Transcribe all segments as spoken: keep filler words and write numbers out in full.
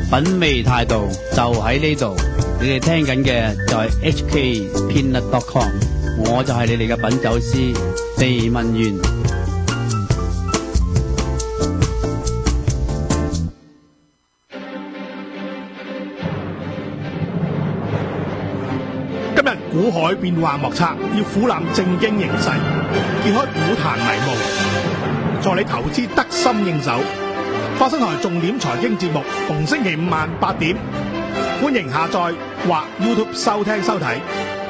品味態度就喺呢度。你哋聽緊嘅就係 H K Peanut dot com， 我就係你哋嘅品酒師地文員。 今日股海變幻莫測，要俯覽正經形勢，揭開股壇迷霧，助你投資得心應手。發生台重點財經節目，逢星期五晚八點，歡迎下載或 YouTube 收聽收睇。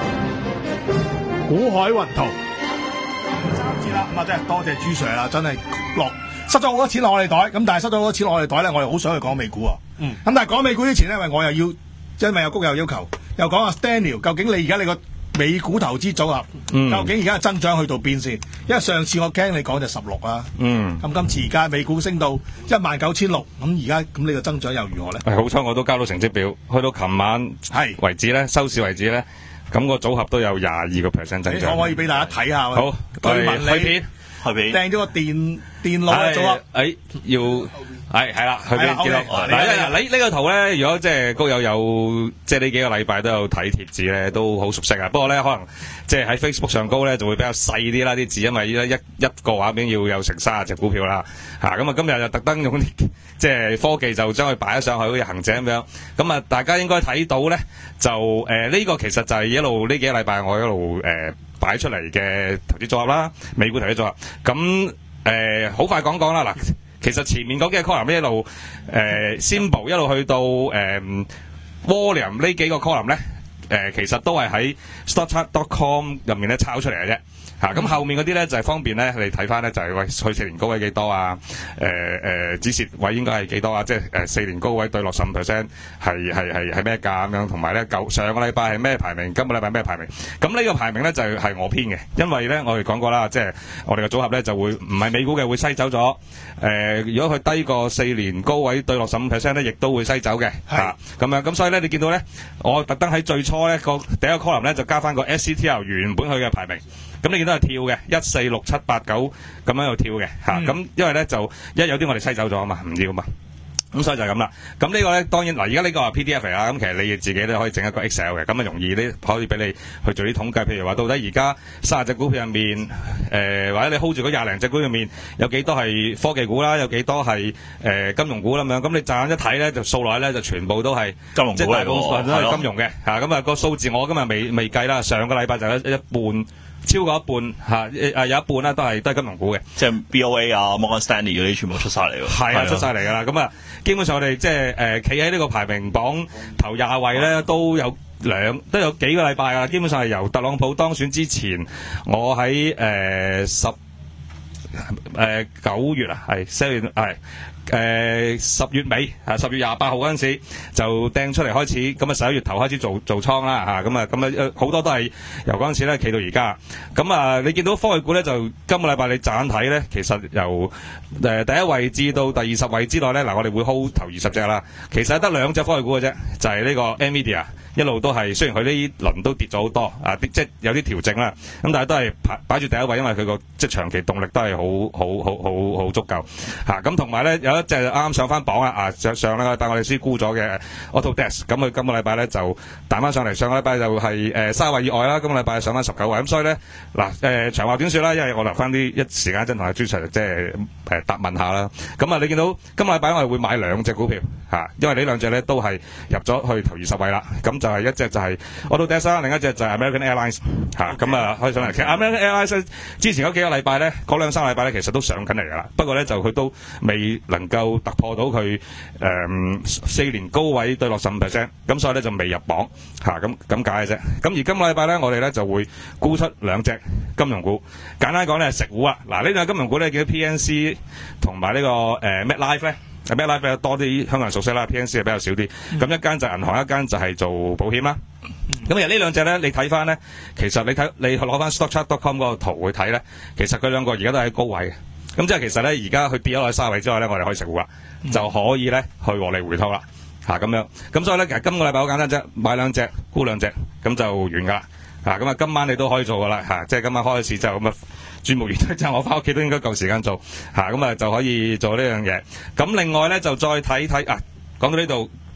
股海雲圖三節啦，咁啊真係多謝朱 Sir 啦，真係落塞咗好多錢落我哋袋，咁但係塞咗好多錢落我哋袋咧，我又好想去講美股啊。嗯，咁但係講美股之前咧，因為我又要，因為有谷有要求，又講阿 Daniel， 究竟你而家你個美股投資組合，嗯、究竟而家嘅增長去到邊先？因為上次我聽你講就十六啦，嗯，咁今次而家美股升到一萬九千六，咁而家咁你個增長又如何咧？ 係好彩我都交到成績表，去到琴晚係為止咧，收市為止咧，咁個組合都有廿二個 percent 增長。 可唔可以俾大家睇下？ 好， 據聞你去片，去片， 掟咗個電電腦嘅組合， 誒要。係係啦，去邊見到嗱？嗱，你呢個圖咧，如果即係高友有即係呢幾個禮拜都有睇貼紙咧，都好熟悉啊。不過咧，可能即係喺 Facebook 上高咧就會比較細啲啦啲字，因為一一個畫面要有成三十隻股票啦嚇。咁啊，今日就特登用啲即係科技就將佢擺咗上去，好似行者咁樣。咁啊，大家應該睇到咧，就誒呢、呃這個其實就係一路呢幾個禮拜我一路誒擺、呃、出嚟嘅投資組合啦，美股投資組合。咁誒好快講講啦嗱。其實前面嗰幾個 column 一路誒、呃、symbol 一路去到誒、呃、volume 呢幾個 column 咧，誒、呃、其實都係喺 stockchart dot com 入面咧抄出嚟嘅啫。嚇、啊、咁後面嗰啲咧就係、是、方便咧，你睇翻咧就係、是、喂去四年高位幾多啊？誒誒止蝕位應該係幾多啊？即係誒四年高位對落十五 percent 係係係係咩價咁樣？同埋咧舊上個禮拜係咩排名？今個禮拜咩排名？咁呢個排名咧就係、是、我編嘅，因為咧我哋講過啦，即係我哋嘅組合咧就會唔係美股嘅會篩走咗。誒、呃，如果佢低過四年高位對落十五 percent 咧，亦都會篩走嘅。係咁、啊、樣咁，所以咧你見到咧，我特登喺最初咧個第一個 column 咧就加翻個 S C T L 原本佢嘅排名。咁你見到係跳嘅，一四六七八九咁樣又跳嘅嚇，咁、嗯、因為咧就一有啲我哋篩走咗啊嘛，唔要嘛，咁所以就係咁啦。咁呢個咧當然嗱，而家呢個係 P D F 嚟啦，咁其實你自己都可以整一個 Excel 嘅，咁啊容易呢可以俾你去做啲統計，譬如話到底而家三十隻股票入面，誒、呃、或者你 hold 住嗰廿零隻股入面有幾多係科技股啦，有幾多係誒、呃、金融股咁樣，咁你乍眼一睇咧就數落咧就全部都係金融股嚟喎， 即係大部分都係金融嘅嚇，咁啊個數字我今日未未計啦，上個禮拜就有一半。超過一半嚇，誒、啊、有一半咧都係都係金融股嘅， 即係 B O A 啊、Morgan Stanley 嗰啲全部出晒嚟喎。 係啊，出晒嚟㗎啦。咁啊，基本上我哋即係誒企喺呢個排名榜頭廿位咧，都有兩都有幾個禮拜啊。基本上係由特朗普當選之前，我喺誒十誒九月啊，係十月係。誒十、呃、月尾啊，十月廿八號嗰陣時就掟出嚟開始，咁啊十一月頭開始做做倉啦嚇，咁啊咁啊好多都係由嗰陣時咧企到而家，咁啊你見到科技股咧就今個禮拜你乍眼睇咧，其實由誒、呃、第一位至到第二十位之內咧，嗱我哋會 hold 頭二十隻啦，其實得兩隻科技股嘅啫，就係、是、呢個 Nvidia 一路都係，雖然佢呢輪都跌咗好多啊，即係有啲調整啦，咁但係都係擺擺住第一位，因為佢個即係長期動力都係好好好好好足夠嚇，咁同埋咧有一隻啱啱上翻榜啦，啊上上咧帶我哋先沽咗嘅 Autodesk， 咁佢今個禮拜咧就彈翻上嚟，上個禮拜就係誒三十位以外啦，今個禮拜上翻十九位，咁所以咧嗱誒長話短説啦，因為我留翻啲一時間真同阿朱 Sir 即係誒答問下啦，咁啊你見到今個禮拜我哋會買兩隻股票嚇，因為呢兩隻咧都係入咗去頭二十位啦，咁就係一隻就係 Autodesk 啦，另一隻就係 American Airlines 嚇，咁啊可以上嚟。其實 American Airlines 之前嗰幾個禮拜咧，嗰兩三個禮拜咧，其實都上緊嚟噶啦，不過咧就佢都未能夠突破到佢誒四年高位對落十五 percent， 咁所以咧就未入榜嚇，咁咁解嘅啫。咁而今個禮拜咧，我哋咧就會沽出兩隻金融股，簡單講咧係食股啊。嗱呢兩隻金融股咧叫 P N C 同埋呢個誒 MetLife 咧。MetLife 比較多啲香港人熟悉啦 ，P N C 係比較少啲。咁、嗯、一間就銀行，一間就係做保險啦。咁其實呢兩隻咧，你睇翻咧，其實你睇你攞翻 stockchart dot com 嗰個圖去睇咧，其實佢兩個而家都喺高位嘅。咁即係其實咧，而家佢跌咗落去三位之後咧，我哋可以食股啦，嗯、就可以咧去獲利回吐啦。嚇、啊、咁樣。咁所以咧，其實今個禮拜好簡單啫，買兩隻沽兩隻，咁就完㗎啦。嚇咁啊，今晚你都可以做㗎啦。嚇、啊，即係今晚開始就咁啊。轉無完之後，我翻屋企都應該夠時間做嚇，咁啊就可以做呢樣嘢。咁另外咧就再睇睇啊，講到呢度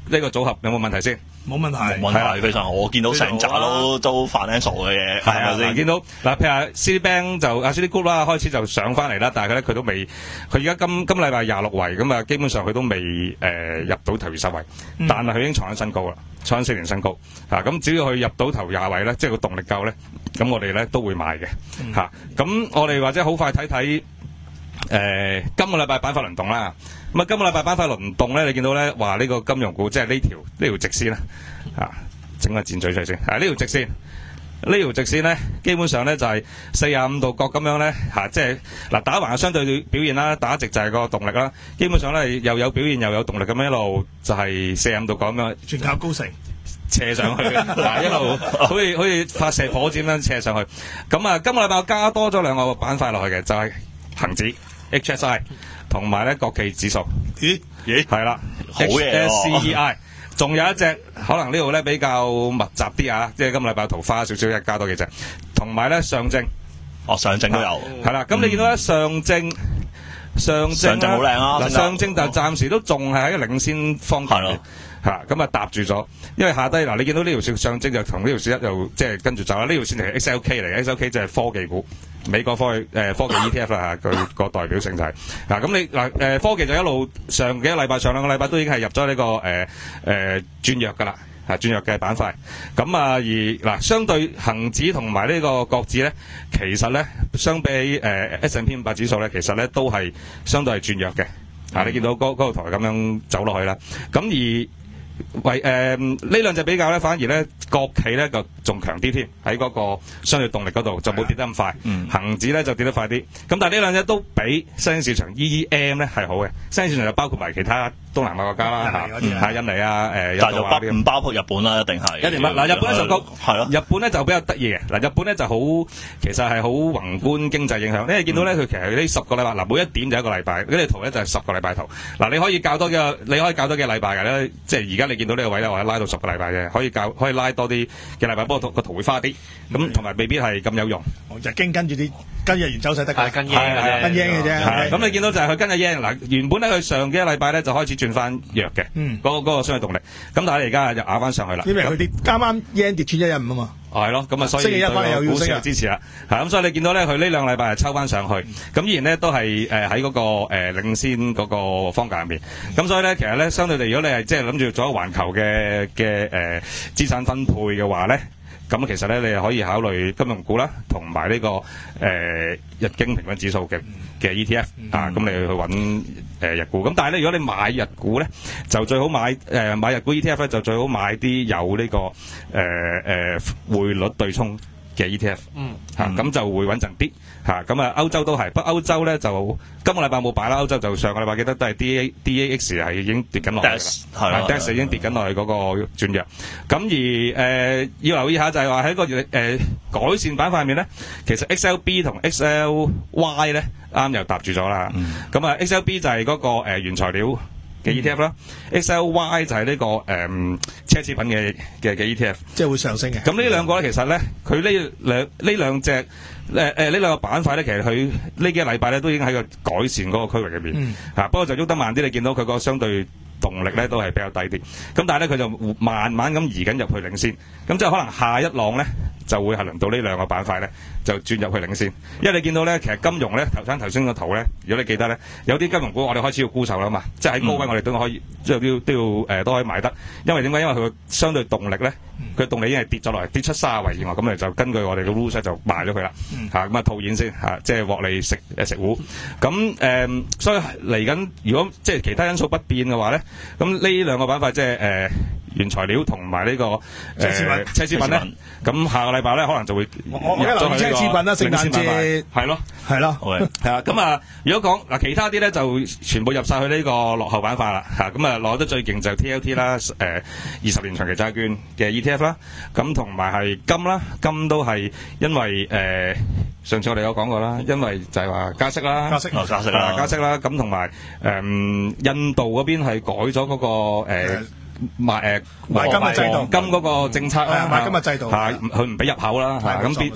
呢個組合有冇問題先？ 冇問題， 冇問題，非常好。我見到成扎都都 financial 嘅嘢， 係啊， 咪先？ 見到嗱，譬如啊 Citibank 就啊 Citigroup 啦，開始就上翻嚟啦，但係咧佢都未，佢而家今今禮拜廿六位咁啊，基本上佢都未誒、呃、入到頭二十位， 嗯、 但係佢已經創緊新高啦，創緊四年新高嚇。咁、啊、只要佢入到頭廿位咧，即係個動力夠咧，咁我哋咧都會買嘅嚇。咁、 嗯啊、我哋或者好快睇睇誒今個禮拜板塊輪動啦。咁啊，今個禮拜板塊輪動咧，你見到咧話呢個金融股即係呢條呢條直線啦嚇。整個箭嘴出嚟先，啊呢條直線，呢條直線咧，基本上咧就係四十五度角咁樣咧，嚇、啊，即係嗱打橫相對表現啦，打直就係個動力啦。基本上咧又有表現又有動力咁樣一路就係四十五度角咁樣， 全靠高盛斜上去，嗱一路好似好似發射火箭咁斜上去。咁啊，今個禮拜我加多咗兩個板塊落去嘅，就係、是、恒指 H S I 同埋咧國企指數。 咦咦， 係啦好嘢 ，H S C E I。仲有一隻可能呢度咧比較密集啲啊，即係今個禮拜桃花少少，一加多幾隻，同埋咧上證， 哦上證都有， 係啦。咁你見到咧上證，上證上證好靚啊！ 嗱上證就暫時都仲係喺個領先方向嘅，嚇咁啊搭住咗。因為下低嗱，你見到呢條線上證就同呢條線一又即係跟住走啦。呢條線係 X L K 嚟嘅 ，X L K 就係科技股。美國科技誒、呃、科技 E T F 啦嚇，佢個代表性就係嗱咁你嗱誒、呃、科技就一路上幾個禮拜上兩個禮拜都已經係入咗呢、這個誒誒、呃、轉弱㗎啦嚇轉弱嘅板塊咁啊而嗱、呃、相對恒指同埋呢個國指咧，其實咧相比誒 S and P 五百指數咧，其實咧都係相對係轉弱嘅嚇、啊。你見到嗰嗰個圖咁樣走落去啦，咁而為誒呢兩隻比較咧，反而咧國企咧就仲強啲添，喺嗰個相對動力嗰度就冇跌得咁快。 嗯、 恒指咧就跌得快啲。咁但係呢兩隻都比新興市場 E E M 咧係好嘅。新興市場就包括埋其他東南亞國家啦嚇，係印尼啊誒印度啊啲。 唔包括日本啦，一定係。 一定嗱日本咧就高係咯。 日本咧就比較得意嘅嗱，日本咧就好其實係好宏觀經濟影響。因為見到咧佢其實呢十個禮拜嗱每一點就一個禮拜，呢啲圖咧就係十個禮拜圖。嗱你可以較多嘅你可以較多嘅禮拜嘅咧，即係而家你見到呢個位咧，或者拉到十個禮拜嘅，可以較可以拉多啲嘅禮拜，不過個圖會花啲，咁同埋未必係咁有用。 日經跟住啲跟日元走勢得㗎， 跟 yen 嘅啫， 跟 yen 嘅啫。 咁你見到就係佢跟日 yen 嗱，原本咧佢上幾個禮拜咧就開始轉翻弱嘅， 嗯， 嗰個嗰個相對動力。咁但係而家就咬翻上去啦。 因為佢跌啱啱 yen 跌穿一一五啊嘛。 哦，係咯，咁啊，所以星期一翻嚟又要股市升啊支持啦，係咁，所以你見到咧，佢呢兩個禮拜係抽翻上去，咁依然咧都係誒喺嗰個誒、呃、領先嗰個方格入面，咁所以咧其實咧相對地，如果你係即係諗住做一個環球嘅嘅誒資產分配嘅話咧，咁其實咧你係可以考慮金融股啦，同埋呢個誒、呃、日經平均指數嘅嘅 E T F、嗯、啊，咁你去揾誒、呃、日股，咁但係咧如果你買日股咧，就最好買誒、呃、買日股 E T F 咧，就最好買啲有呢、這個誒誒、呃呃、匯率對沖嘅 E T F， 嗯，嚇、啊、咁就會穩陣啲嚇，咁啊歐洲都係，不過歐洲咧就今個禮拜冇擺啦，歐洲就上個禮拜記得都係 D A D A X 係已經跌緊落嚟㗎，係 D A X 已經跌緊落去嗰個轉弱，咁而誒、呃、要留意下就係話喺個誒、呃、改善板塊面咧，其實 X L B 同 X L Y 咧啱又搭住咗啦，咁啊、嗯、X L B 就係嗰、那個、呃、原材料嘅 E T F 啦、嗯、，X L Y 就係呢、這個誒、呃、奢侈品嘅嘅嘅 E T F， 即係會上升嘅。 咁呢兩個咧，其實咧，佢呢兩呢兩隻誒誒呢兩個板塊咧，其實佢呢幾個禮拜咧都已經喺個改善嗰個區域入邊，嚇、嗯啊。不過就喐得慢啲，你見到佢個相對動力咧都係比較低啲。咁但係咧，佢就慢慢咁移緊入去領先。咁即係可能下一浪咧，就會係輪到呢兩個板塊咧，就轉入去領先。因為你見到咧，其實金融咧，頭先頭先個圖咧，如果你記得咧，有啲金融股我哋開始要沽售啦嘛，即係喺高位我哋都可以，即係都要都要誒、呃、都可以買得。因為點解？因為佢相對動力咧，佢動力已經係跌咗落嚟，跌出卅位以外，咁你就根據我哋嘅 rules 就賣咗佢啦。嚇咁啊套現先嚇，即係獲利食誒食糊。咁誒、呃，所以嚟緊如果即係其他因素不變嘅話咧，咁呢兩個板塊即係誒。呃原材料同埋呢個誒奢侈品咧，咁下個禮拜咧可能就會我我留意奢侈品啦，聖誕節係咯係咯， 係啊咁啊！如果講嗱其他啲咧就全部入晒去呢個落後板塊啦嚇，咁啊攞得最勁就 T L T 啦，誒二十年長期債券嘅 E T F 啦，咁同埋係金啦，金都係因為誒上次我哋有講過啦，因為就係話加息啦， 加息加息啦， 加息啦，咁同埋誒印度嗰邊係改咗嗰個誒。買誒買金嘅制度， 金嗰個政策啦， 買金嘅制度， 嚇佢唔俾入口啦，嚇咁變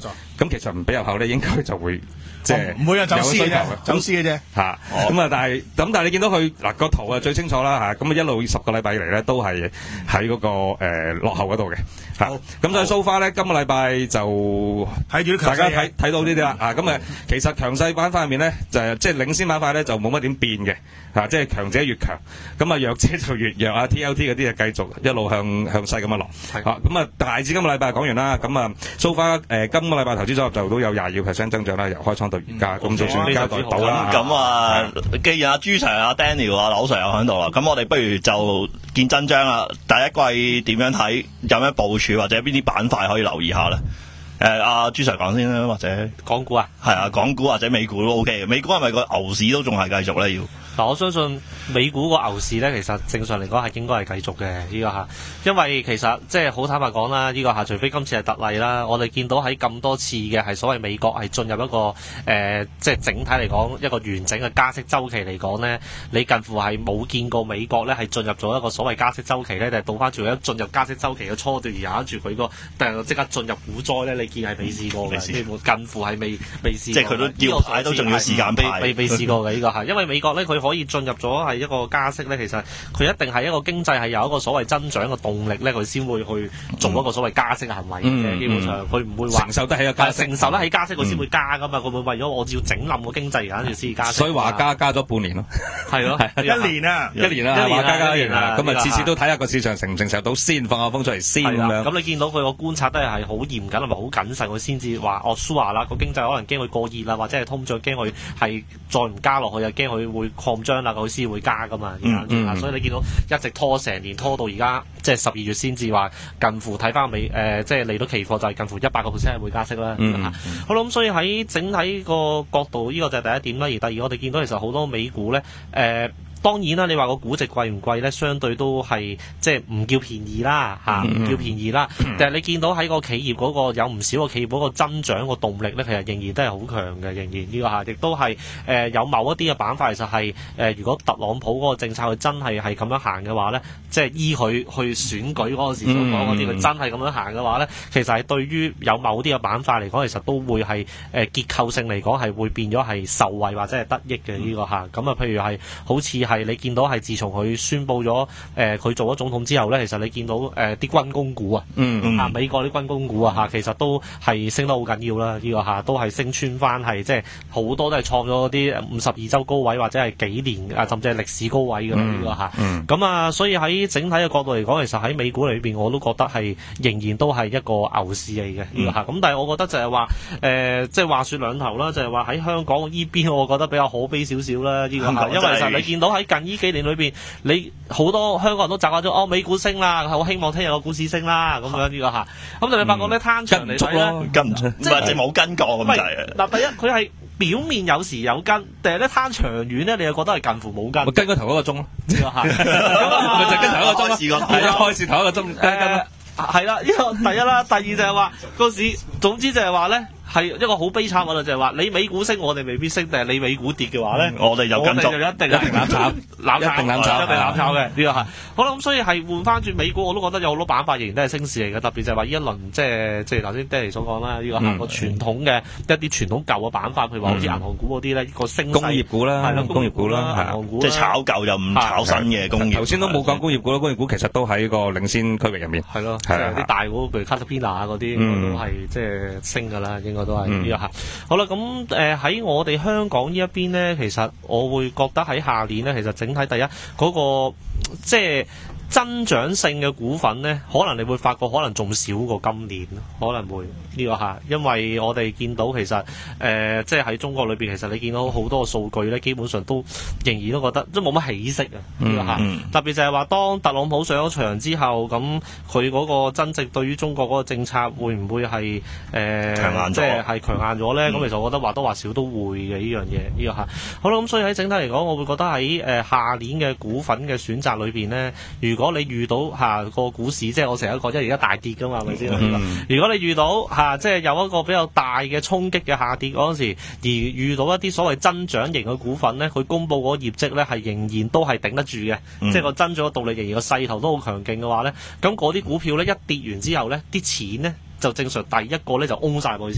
咁其實唔俾入口咧，應該就會即係唔會啊，走私嘅啫， 有需求嘅走私嘅啫。 嚇，咁啊，但係咁但係你見到佢嗱個圖啊最清楚啦嚇，咁啊一路十個禮拜以嚟咧都係喺嗰個誒落後嗰度嘅嚇，咁所以 so far 咧今個禮拜就睇住啲大家強勢睇睇到呢啲啦啊，咁啊其實強勢板塊入面咧就係即係領先板塊咧就冇乜點變嘅嚇，即係強者越強，咁啊弱者就越弱啊 ，T L T 嗰啲就繼續一路向向西咁樣落嚇，咁啊大致今個禮拜講完啦，咁啊 so far 誒今個禮拜投資組合就都有廿二 percent 增長啦，由開倉到而家，咁就算交代到啦。 咁啊，既然阿朱 Sir、阿 Daniel、阿劉 Sir 又喺度啦，咁我哋不如就見真章啦。第一季點樣睇？有咩部署或者邊啲板塊可以留意下咧？誒，阿朱 Sir 講先啦，或者港股啊， 係啊，港股或者美股都 OK 嘅。美股係咪個牛市都仲係繼續咧？要嗱，我相信美股個牛市咧，其實正常嚟講係應該係繼續嘅呢個嚇，因為其實即係好坦白講啦，呢個嚇，除非今次係特例啦，我哋見到喺咁多次嘅係所謂美國係進入一個誒、呃，即係整體嚟講一個完整嘅加息周期嚟講咧，你近乎係冇見過美國咧係進入咗一個所謂加息周期咧，定係倒翻轉一進入加息周期嘅初段而壓住佢個，定係即刻進入股災咧？你見係未試過嘅，近乎係未未試過。 即係佢都要排都仲要時間排， 未未試過嘅呢個係，因為美國咧佢可以進入咗係一個加息咧，其實佢一定係一個經濟係有一個所謂增長嘅動力咧，佢先會去做一個所謂加息嘅行為嘅。嗯、基本上佢唔會話承受得起個加息， 承受得起加息佢先會加噶嘛。佢、嗯、會為咗我要整冧個經濟而家要先加息。 所以話加加咗半年咯， 係咯， 一年啊， 一年啦，話加加一年啦。咁啊，次次都睇下個市場承唔承受到先，放下風出嚟先咁樣。 咁你見到佢個觀察都係好嚴謹同埋好謹慎，佢先至話哦 sure 啦，個經濟可能驚佢過熱啦，或者係通脹驚佢係再唔加落去，又驚佢會擴張啦，佢先會加噶嘛。嗯嗯、所以你見到一直拖成年，拖到而家即係十二月先至話近乎睇翻美誒，即係嚟到期貨就係近乎一百個 percent 係會加息啦。嗯嗯、好啦，咁所以喺整體個角度，呢、這個就係第一點啦。而第二，我哋見到其實好多美股咧誒。呃當然啦，你話個估值貴唔貴咧？相對都係即係唔叫便宜啦，嚇唔叫便宜啦。但係你見到喺個企業嗰個有唔少個企業嗰個增長個動力咧，其實仍然都係好強嘅，仍然呢個嚇，亦都係誒有某一啲嘅板塊，其實係誒如果特朗普嗰個政策佢真係係咁樣行嘅話咧，即係依佢去選舉嗰個時所講嗰啲，佢真係咁樣行嘅話咧，其實係對於有某啲嘅板塊嚟講，其實都會係誒結構性嚟講係會變咗係受惠或者係得益嘅呢個嚇。咁啊，譬如係好似係。係你見到係自從佢宣布咗誒佢做咗總統之後咧，其實你見到誒啲、呃、軍工股啊，嗯嗯、啊美國啲軍工股啊嚇，其實都係升得好緊要啦，呢、這個嚇都係升穿翻係即係好多都係創咗啲五十二週高位或者係幾年啊甚至係歷史高位嘅呢個嚇。咁、嗯嗯、啊，所以喺整體嘅角度嚟講，其實喺美股裏邊我都覺得係仍然都係一個牛市嚟嘅呢個嚇。咁、嗯、但係我覺得就係話誒，即係話説兩頭啦，就係話喺香港呢邊，我覺得比較可悲少少啦呢個嚇，因為其實你見到喺近呢幾年裏邊，你好多香港人都習慣咗哦，美股升啦，好希望聽日個股市升啦，咁樣呢個嚇。咁但係你發覺咧，攤長嚟睇咧， 跟唔出，即係冇跟過咁滯。 嗱，第一佢係表面有時有跟，但係咧攤長遠咧，你又覺得係近乎冇跟。 跟嗰頭嗰個鐘咯，呢個嚇，咪就跟頭一個鐘咯，係一開始頭一個鐘跟跟咯。 係啦，呢個第一啦，第二就係話個市，總之就係話咧。係一個好悲慘嘅啦，就係話你美股升，我哋未必升；定係你美股跌嘅話咧， 我哋就跟足， 就一定一定攬炒，攬一定攬炒， 一定攬炒嘅呢個係。好啦，咁所以係換翻轉美股，我都覺得有好多板塊仍然都係升市嚟嘅，特別就係話呢一輪即係即係頭先 Danny 所講啦，呢個係個傳統嘅一啲傳統舊嘅板塊，譬如話好似銀行股嗰啲咧，個升工業股啦， 係啦， 工業股啦， 銀行股即係炒舊又唔炒新嘅工業。 頭先都冇講工業股啦，工業股其實都喺個領先區域入面。 係咯，即係啲大股，譬如 Caterpillar 嗰啲，都係即係升㗎啦，應該都係呢個係。好啦，咁誒喺我哋香港呢一邊咧，其實我會覺得喺下年咧，其實整體第一嗰、那個即係增長性嘅股份咧，可能你會發覺可能仲少過今年，可能會呢、這個嚇，因為我哋見到其實誒、呃、即係喺中國裏邊，其實你見到好多數據咧，基本上都仍然都覺得都冇乜起色啊呢個嚇，嗯、特別就係話當特朗普上咗場之後，咁佢嗰個真正對於中國嗰個政策會唔會係誒、呃、 強硬咗？ 即係係強硬咗咧？咁、嗯、其實我覺得或多或少都會嘅呢樣嘢呢個嚇。好啦，咁所以喺整體嚟講，我會覺得喺誒下年嘅股份嘅選擇裏邊咧，如果如果你遇到嚇、啊、個股市，即係我成日講，即係而家大跌㗎嘛，係咪先？嗯、如果你遇到嚇、啊、即係有一個比較大嘅衝擊嘅下跌嗰陣時，而遇到一啲所謂增長型嘅股份咧，佢公佈嗰個業績咧係仍然都係頂得住嘅，嗯、即係個增長嘅動力仍然個勢頭都好強勁嘅話咧，咁嗰啲股票咧一跌完之後咧，啲錢咧就正常第一個咧就嗡曬落去先嘅。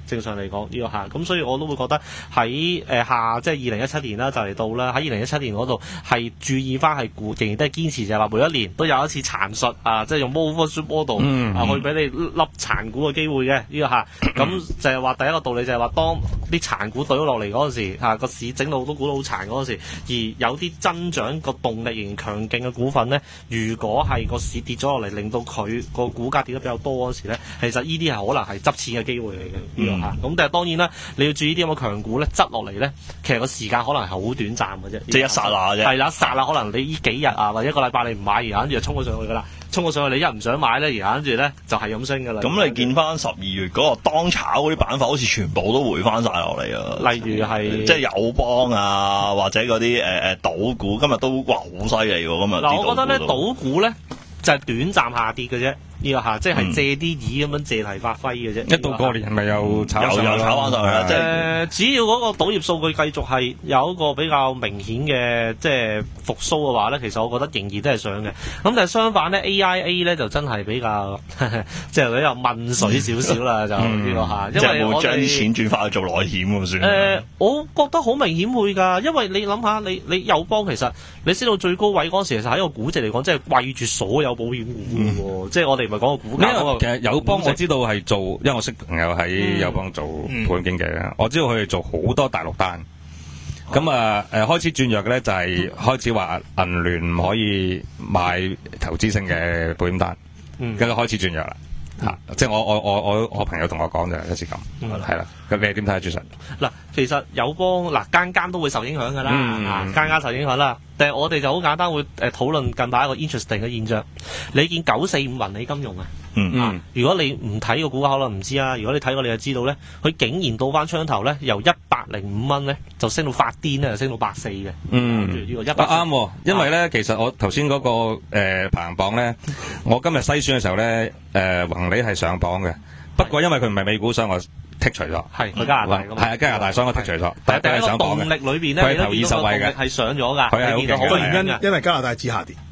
正常嚟講呢個下，咁所以我都會覺得喺誒下即係二零一七年啦，就嚟到啦。喺二零一七年嗰度係注意翻係固，仍然都係堅持就係話每一年都有一次殘術啊，即係用 Overshoot Model、嗯、啊去俾你笠殘股嘅機會嘅呢個下。咁就係話第一個道理就係話，當啲殘股對咗落嚟嗰陣時，嚇個市整到好多股都好殘嗰陣時，而有啲增長個動力仍然強勁嘅股份咧，如果係個市跌咗落嚟，令到佢個股價跌得比較多嗰時咧，其實呢啲係可能係執錢嘅機會嚟嘅呢個嚇。咁但係當然啦，你要注意啲咁嘅強股咧，執落嚟咧，其實個時間可能係好短暫嘅啫， 即係一剎那啫。 係啦，一剎那可能你呢幾日啊，或者一個禮拜你唔買，然後跟住就衝咗上去㗎啦。衝咗上去，你一唔想買咧，然後跟住咧就係咁升㗎啦。 咁你見翻十二月嗰個當炒嗰啲板塊，好似全部都回翻晒落嚟啊！ 例如係即係友邦啊，或者嗰啲誒誒賭股，今日都哇好犀利喎！今日嗱，我覺得咧賭股咧就係短暫下跌嘅啫。呢個下即係借啲意咁樣借題發揮嘅啫。 一到過年係咪又炒又又炒翻上去啦？即係誒，只要嗰個賭業數據繼續係有一個比較明顯嘅即係復甦嘅話咧，其實我覺得仍然都係上嘅。咁但係相反咧 ，A I A 咧就真係比較即係比較問水少少啦，就呢個下。因為我將啲錢轉翻去做內險咁算。 誒，我覺得好明顯會㗎，因為你諗下，你你友邦其實你升到最高位嗰陣時，其實喺個估值嚟講，即係貴住所有保險股嘅喎，即係我哋唔係講個股價嗰個。 其實友邦我知道係做，因為我識朋友喺友邦做保險經紀咧，我知道佢哋做好多大陸單。咁啊誒開始轉弱嘅咧，就係開始話銀聯唔可以買投資性嘅保險單，跟住開始轉弱啦。嚇！即係我我我我我朋友同我講就係一次咁，係啦。咁你點睇啊？朱 Sir？ 嗱，其實友邦嗱間間都會受影響㗎啦，啊間間受影響啦。但係我哋就好簡單會誒討論近排一個 interesting 嘅現象。你見九四五宏利金融啊？ 嗯啊！如果你唔睇個股價，可能唔知啊。如果你睇過，你就知道咧，佢竟然到翻槍頭咧，由一百零五蚊咧，就升到發癲咧，就升到百四嘅。 嗯， 呢個一百啱喎，因為咧，其實我頭先嗰個誒排行榜咧，我今日篩選嘅時候咧，誒宏利係上榜嘅，不過因為佢唔係美股，所以我剔除咗。 係佢加拿大㗎嘛？ 係啊，加拿大，所以我剔除咗。 但係第一個上榜動力裏邊咧， 佢係頭二十位嘅， 係上咗㗎。 佢係好勁嘅。 個原因因為加拿大指下跌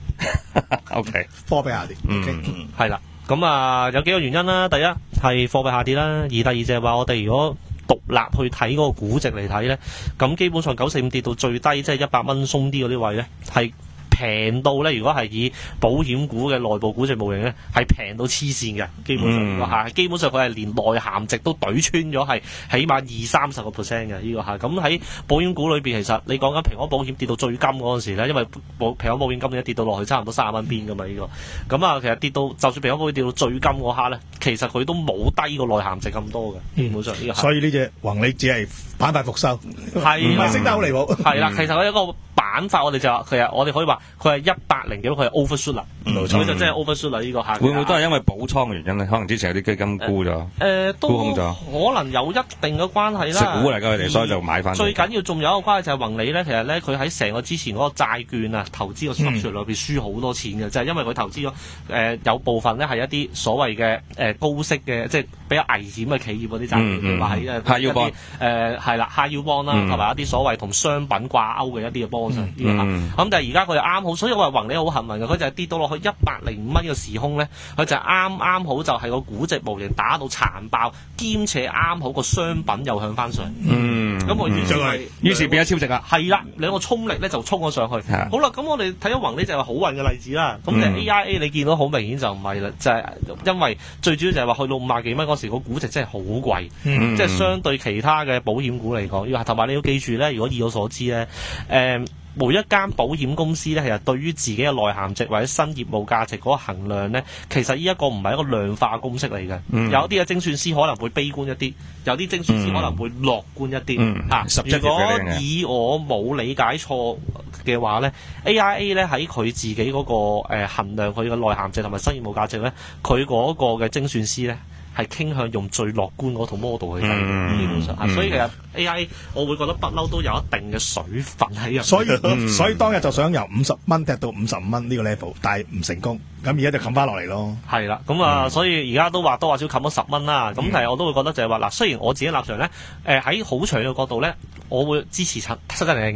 ，OK， 貨幣下跌。 嗯， 係啦。咁啊，有幾個原因啦。第一係貨幣下跌啦，而第二就係話我哋如果獨立去睇嗰個估值嚟睇咧，咁基本上九四五跌到最低，即係一百蚊鬆啲嗰啲位咧，係平到咧。如果係以保險股嘅內部估值模型咧，係平到黐線嘅。基本上呢個係，基本上佢係連內涵值都懟穿咗，係起碼二三十個 percent 嘅呢個係。咁喺保險股裏邊，其實你講緊平安保險跌到最金嗰陣時咧，因為保平安保險今年跌到落去差唔多三十蚊邊㗎嘛呢個。咁啊，其實跌到就算平安保險跌到最金嗰刻咧，其實佢都冇低過內涵值咁多嘅。基本上呢個。 所以呢隻宏利只係板塊復收， 係唔係升得好離譜。 係啦，其實佢一個板塊，我哋就話其實我哋可以話佢係一百零幾，佢係 overshoot 啦， 冇錯， 佢就真係 overshoot 啦呢個下。 會唔會都係因為補倉嘅原因咧？可能之前有啲基金沽咗， 誒都沽空咗， 可能有一定嘅關係啦。 食股嚟㗎佢哋，所以就買翻。 最緊要仲有一個關係就係宏利咧，其實咧佢喺成個之前嗰個債券啊投資個 structure 裏邊輸好多錢嘅，就係因為佢投資咗誒有部分咧係一啲所謂嘅誒高息嘅，即係比較危險嘅企業嗰啲債券，譬如話喺誒一啲誒係啦 high yield bond 啦，同埋一啲所謂同商品掛鈎嘅一啲嘅 bond 呢個嚇。咁但係而家佢又啱好，所以我話宏利好幸運嘅，佢就係跌到落去一百零五蚊嘅時空咧，佢就係啱啱好就係個估值模型打到殘爆，兼且啱好個商品又向翻上。 嗯， 咁我於是於是變咗超值啦。 係啦，兩個衝力咧就衝咗上去。好啦，咁我哋睇咗宏利就係好運嘅例子啦。咁你 A I A 你見到好明顯就唔係啦，就係因為最主要就係話去到五廿幾蚊嗰時個估值真係好貴，即係相對其他嘅保險股嚟講，要同埋你要記住咧，如果以我所知咧，誒。每一間保險公司咧，其實對於自己嘅內涵值或者新業務價值嗰個衡量咧，其實呢一個唔係一個量化公式嚟嘅。嗯、有啲嘅精算師可能會悲觀一啲，有啲精算師可能會樂觀一啲。 嗯啊、如果以我冇理解錯嘅話咧 ，A I A 咧喺佢自己嗰、那個誒、呃、衡量佢嘅內涵值同埋新業務價值咧，佢嗰個嘅精算師咧。係傾向用最樂觀嗰套 model 去計，基本上，嗯、所以其實 A I A 我會覺得不嬲都有一定嘅水分喺入。 所以、嗯、所以當日就想由五十蚊踢到五十五蚊呢個 level，但係唔成功，咁而家就冚翻落嚟咯。係啦，咁啊，嗯、所以而家都話多話少冚咗十蚊啦。咁、嗯、但係我都會覺得就係話嗱，雖然我自己立場咧，誒喺好長嘅角度咧，我會支持七七零零嘅。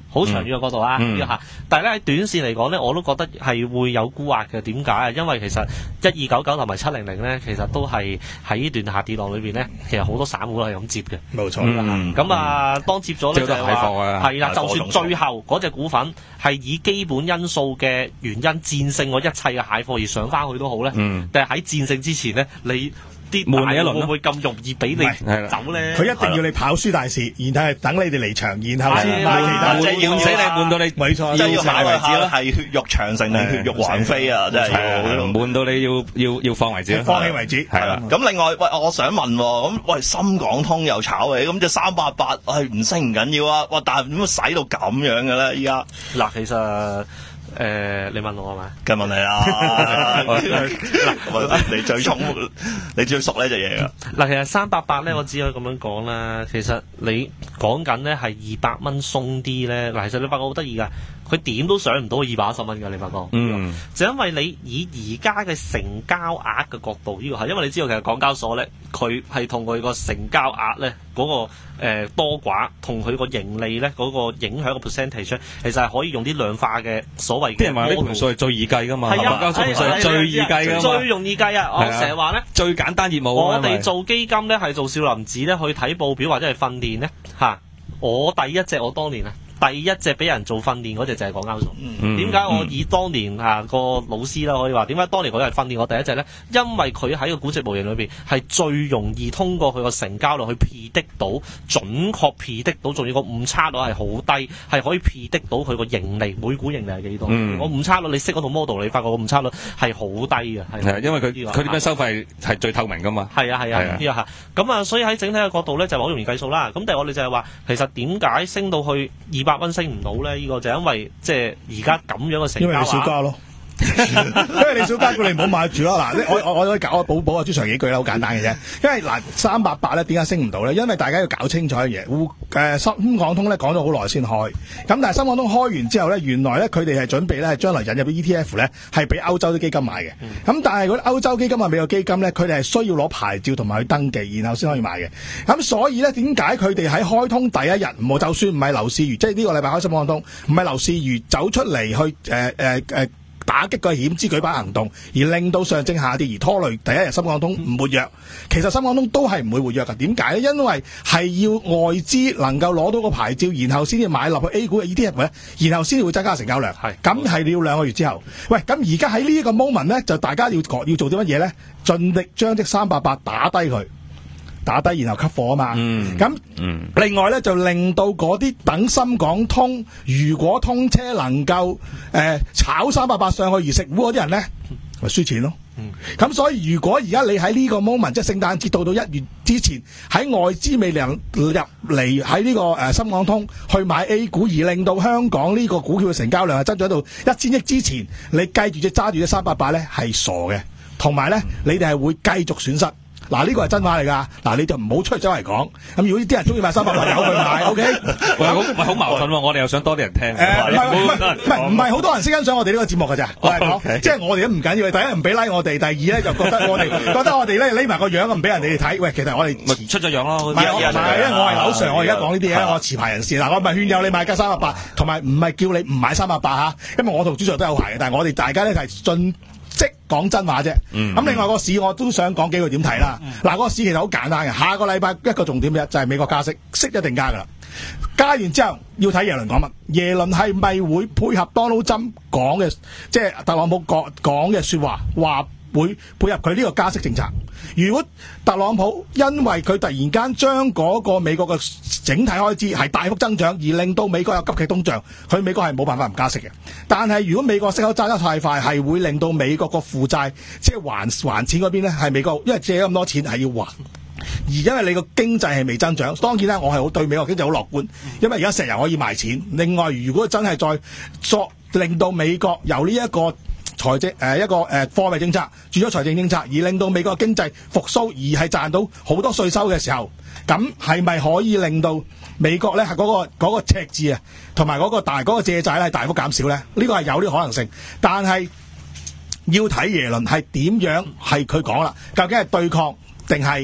好長遠嘅角度啊， 嗯呢個嚇。但係咧喺短線嚟講咧，我都覺得係會有沽壓嘅。點解啊？因為其實一二九九同埋七零零咧，其實都係喺呢段下跌浪裏邊咧，其實好多散戶都係咁接嘅。 冇錯。 嗯咁啊，當接咗咧就係睇貨啊話係啦， 係就算最後嗰隻股份係以基本因素嘅原因戰勝我一切嘅蟹貨而上翻去都好咧， 嗯但係喺戰勝之前咧，你啲悶你一輪咯會唔會咁容易俾你唔係走咧？ 佢一定要你跑輸大市，然後係等你哋離場，然後先買其他。 係啦即係要悶死你，悶到你冇錯， 即係要考慮晒為止啦。 下係血肉長城定血肉橫飛啊！真係要。 悶到你要要要放為止啦， 放棄為止。 係啦。 咁另外，喂，我想問喎，咁喂深港通又炒起，咁只三八八係唔升唔緊要啊，哇！但係點解使到咁樣嘅咧？依家嗱，其實。誒、呃，你問我係咪？ 梗係問你啦，嗱，你最聰，你最熟呢隻嘢噶。 嗱，其實三八八咧，我只可以咁樣講啦。其實你講緊咧係二百蚊鬆啲咧，嗱，其實你發覺好得意噶，佢點都上唔到二百一十蚊噶，你發覺？ 嗯， 就因為你以而家嘅成交額嘅角度，呢、這個係因為你知道其實港交所咧，佢係同佢個成交額咧嗰個、呃、多寡同佢個盈利咧嗰、那個影響個 percentage 咧，其實係可以用啲量化嘅所謂嘅。 啲人話呢盤數係最易計噶嘛， 係啊， 港交所盤數係最易計噶嘛， 最容易計啊！我成日話咧， 最簡單業務。 我哋做基金咧係做少林寺咧去睇報表或者係訓練咧嚇。我第一隻我當年啊。第一隻俾人做訓練嗰隻就係港交所。點解、嗯、我以當年啊個老師啦可以話點解當年佢係訓練我第一隻咧？因為佢喺個估值模型裏邊係最容易通過佢個成交率去 predict 到準確 predict 到，仲要個誤差率係好低，係可以 predict 到佢個盈利每股盈利係幾多？嗯、我誤差率你識嗰套 model， 你發覺個誤差率係好低嘅。係啊， 因為佢佢點樣收費係最透明噶嘛。係啊係啊，呢個嚇。咁啊，所以喺整體嘅角度咧就係好容易計數啦。咁但係我哋就係話，其實點解升到去二百蚊升唔到咧？呢、這個就因為即係而家咁樣嘅成交， 因為你少加咯，因為你少加，叫你唔好買住咯。嗱，我我我可以搞我補補阿朱 Sir 幾句啦，好簡單嘅啫。因為嗱三八八咧，點解升唔到咧？因為大家要搞清楚一樣嘢，滬誒深港通咧講咗好耐先開，咁但係深港通開完之後咧，原來咧佢哋係準備咧將來引入啲 E T F 咧，係俾歐洲啲基金買嘅。咁、嗯、但係嗰啲歐洲基金啊、美國基金咧，佢哋係需要攞牌照同埋去登記，然後先可以買嘅。咁所以咧，點解佢哋喺開通第一日，唔就算唔係劉士余，即係呢個禮拜開深港通，唔係劉士余走出嚟去誒誒誒。呃呃打擊個險資舉辦行動，而令到上證下跌而拖累第一日深港通唔活躍。其實深港通都係唔會活躍㗎。點解咧？因為係要外資能夠攞到個牌照，然後先至買落去 A 股嘅 E T F 咧，然後先至會增加成交量。係咁係要兩個月之後。喂，咁而家喺呢一個 moment 咧，就大家要要做啲乜嘢咧？盡力將隻三八八打低佢。打低然後吸貨啊嘛，咁、嗯、另外咧就令到嗰啲等深港通，如果通車能夠誒、呃、炒三百八上去而食糊嗰啲人咧，咪輸錢咯。咁、嗯、所以如果而家你喺呢個 moment， 即係聖誕節到到一月之前，喺外資未能入嚟喺呢個誒、呃、深港通去買 A 股，而令到香港呢個股票嘅成交量係增長到一千億之前，你計住隻揸住隻三百八咧係傻嘅，同埋咧你哋係會繼續損失。嗱，呢個係真話嚟㗎，嗱你就唔好出去周圍講。咁如果啲人中意買三百八，由佢買，O K。 喂，好喂，好矛盾喎！我哋又想多啲人聽。誒，唔係唔係唔係好多人識欣賞我哋呢個節目㗎咋？我係講，即係我哋都唔緊要。第一唔俾 like 我哋，第二咧就覺得我哋覺得我哋咧匿埋個樣唔俾人哋睇。喂，其實我哋咪出咗樣咯。 唔係我唔係，因為我係樓上，我而家講呢啲嘢，我持牌人士嗱，我唔係勸誘你買加三百八，同埋唔係叫你唔買三百八嚇。因為我同朱 Sir 都有牌嘅，但係我哋大家咧係進。即講真話啫，咁、嗯、另外個市我都想講幾句點睇啦。嗱、嗯，個市其實好簡單嘅，下個禮拜一個重點嘅就係美國加息，息一定加噶啦。加完之後要睇耶倫講乜，耶倫係咪會配合 Donald Trump 講嘅，即係特朗普講講嘅説話，話會配合佢呢個加息政策。如果特朗普因為佢突然間將嗰個美國嘅整體開支係大幅增長，而令到美國有急劇通脹，佢美國係冇辦法唔加息嘅。但係如果美國息口揸得太快，係會令到美國個負債即係還還錢嗰邊咧，係美國因為借咁多錢係要還，而因為你個經濟係未增長。當然咧，我係好對美國經濟好樂觀，因為而家石油可以賣錢。另外，如果真係再作令到美國由呢、這、一個財政誒、呃、一個誒貨幣政策轉咗財政政策，而令到美國經濟復甦，而係賺到好多稅收嘅時候，咁係咪可以令到美國咧係嗰個嗰、嗰個赤字啊，同埋嗰個大嗰、嗰個借債咧大幅減少咧？呢個係有呢個可能性，但係要睇耶倫係點樣係佢講啦，究竟係對抗定係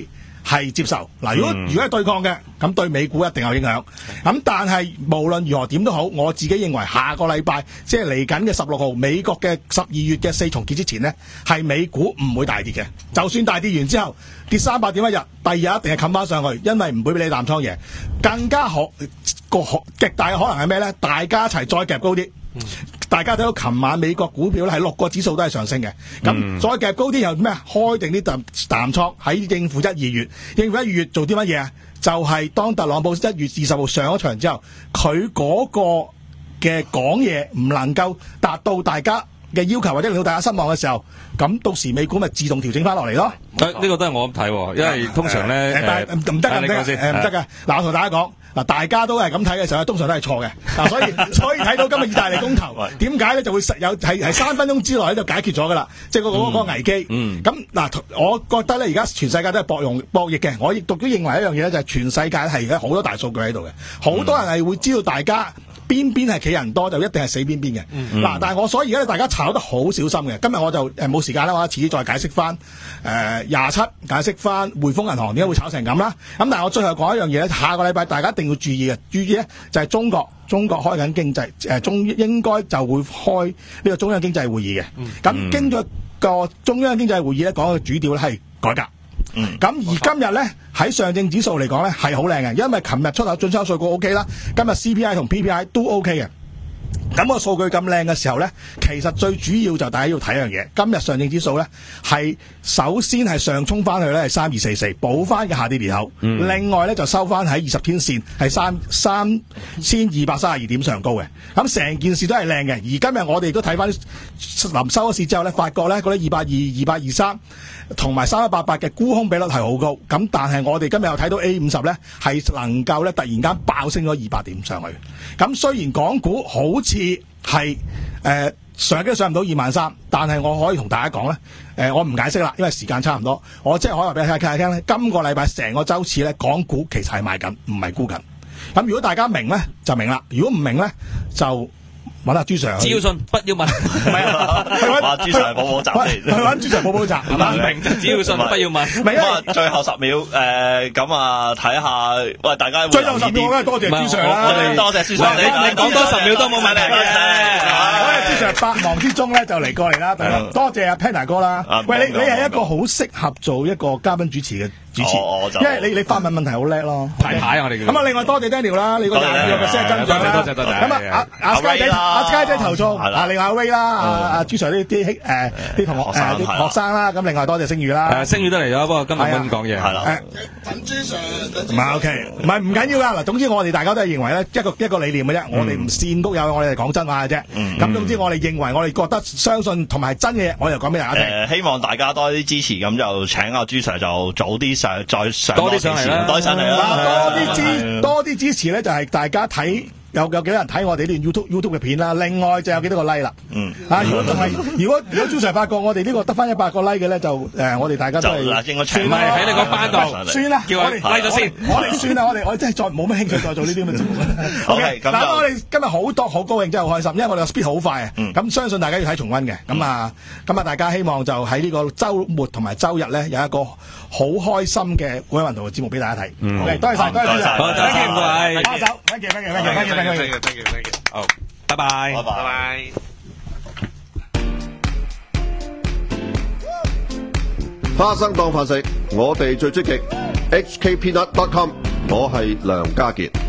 係接受。嗱，如果如果係對抗嘅，咁對美股一定有影響。咁但係無論如何點都好，我自己認為下個禮拜即係嚟緊嘅十六號美國嘅十二月嘅四重結之前呢，係美股唔會大跌嘅。就算大跌完之後跌三百點一日，第二日一定係冚翻上去，因為唔會俾你淡倉贏。更加可個極大嘅可能係咩呢？大家一齊再夾高啲。嗯、大家睇到琴晚美國股票咧係六個指數都係上升嘅，咁、嗯、再夾高啲又咩？開定啲淡淡倉喺應付一二月，應付一二月做啲乜嘢啊？就係、是、當特朗普一月二十號上咗場之後，佢嗰個嘅講嘢唔能夠達到大家嘅要求或者令到大家失望嘅時候，咁到時美股咪自動調整翻落嚟咯。 呢、啊這個都係我咁睇，因為通常咧誒唔得嘅，唔得嘅，唔得嘅。嗱，我同大家講。嗱，大家都係咁睇嘅時候，通常都係錯嘅。嗱，所以所以睇到今日意大利公投點解咧就會實有係係三分鐘之內咧就解決咗噶啦，即係嗰個嗰個危機。嗯。咁嗱，我覺得咧而家全世界都係博用博弈嘅。我亦都認為一樣嘢咧，就係全世界係而家好多大數據喺度嘅，好多人係會知道大家邊邊係企人多就一定係死邊邊嘅。嗱、嗯，但係我所以而家大家炒得好小心嘅。今日我就誒冇時間啦，我遲啲再解釋翻誒廿七解釋翻匯豐銀行點解會炒成咁啦。咁但係我最後講一樣嘢咧，下個禮拜大家一定要注意嘅，注意咧就係中國，中國開緊經濟誒中應該就會開呢個中央經濟會議嘅。咁、嗯、經咗個中央經濟會議咧，講嘅主調咧係改革。咁、嗯、而今日咧喺上證指數嚟講咧係好靚嘅，因為琴日出口進出口數據 O K 啦，今日 C P I 同 P P I 都 O K 嘅。咁、個數據咁靚嘅時候咧，其實最主要就大家要睇一樣嘢。今日上證指數咧係首先係上衝翻去咧係三二四四補翻嘅下跌裂口，嗯、另外咧就收翻喺二十天線係三三千二百三十二點上高嘅。咁成件事都係靚嘅。而今日我哋都睇翻臨收咗市之後咧，發覺咧嗰啲二百二、二百二三同埋三一八八嘅沽空比率係好高。咁但係我哋今日又睇到 A 五十咧係能夠咧突然間爆升咗二百點上去。咁雖然港股好似係誒上都上唔到二萬三，但係我可以同大家講咧，誒、呃、我唔解釋啦，因為時間差唔多。我即係可以話俾大家聽咧，今個禮拜成個周次咧，港股其實係賣緊，唔係沽緊。咁如果大家明咧就明啦，如果唔明咧就揾阿朱 Sir。只要信，不要問。唔係啊，去揾朱 Sir 補補習。 去揾朱 Sir 補補習。 唔明就只要信，不要問。 咁啊，最後十秒誒，咁啊睇下，喂大家。 最後十秒，我梗係多謝朱 Sir 啦。 我哋多謝朱 Sir，你你講多十秒都冇問題嘅。 朱 Sir 百忙之中咧就嚟過嚟啦，多謝阿 Panda 哥啦。喂，你你係一個好適合做一個嘉賓主持嘅主持，因為你你發問問題好叻咯。 排牌我哋叫。 咁啊，另外多謝 Daniel 啦，你個廿二個 percent 增長啦。 多謝多謝。 咁啊，阿阿佳仔阿佳仔投訴，啊另外阿 Ray 啦，阿阿朱 Sir 呢啲誒啲同學誒啲學生啦，咁另外多謝星宇啦。 誒星宇都嚟咗，不過今日冇講嘢。係啦。 等朱 Sir。唔係 OK，唔係唔緊要噶嗱。總之我哋大家都係認為咧一個一個理念嘅啫，我哋唔煽谷友，我哋係講真話嘅啫。咁總之我哋認為我哋覺得相信同埋真嘅嘢，我就講俾大家聽。 誒希望大家多啲支持，咁就請阿朱 Sir 就早啲上再上多啲上嚟啦，多啲上嚟啦。 多啲支多啲支持咧，就係大家睇。有有幾多人睇我哋呢段 YouTube YouTube 嘅片啦？另外就有幾多個 like 啦。嗯。啊，如果仲係如果如果朱 Sir 發覺我哋呢個得翻一百個 like 嘅咧，就誒我哋大家都係應該算啦，喺你個班度算啦， 叫我哋 like 咗先。 我哋算啦，我哋我真係再冇乜興趣再做呢啲咁嘅節目啦。OK，嗱我哋今日好多好高興，真係好開心，因為我哋個 speed 好快啊。咁相信大家要睇重溫嘅。咁啊，咁啊，大家希望就喺呢個週末同埋週日咧，有一個好開心嘅古韻圖嘅節目俾大家睇。OK，多謝晒，多謝晒， 多謝各位， 握手，thank you，thank you，thank you，thank you。 好，拜拜， 拜拜。 花生當飯食，我哋最積極。H K Peanut dot com， 我係梁家傑。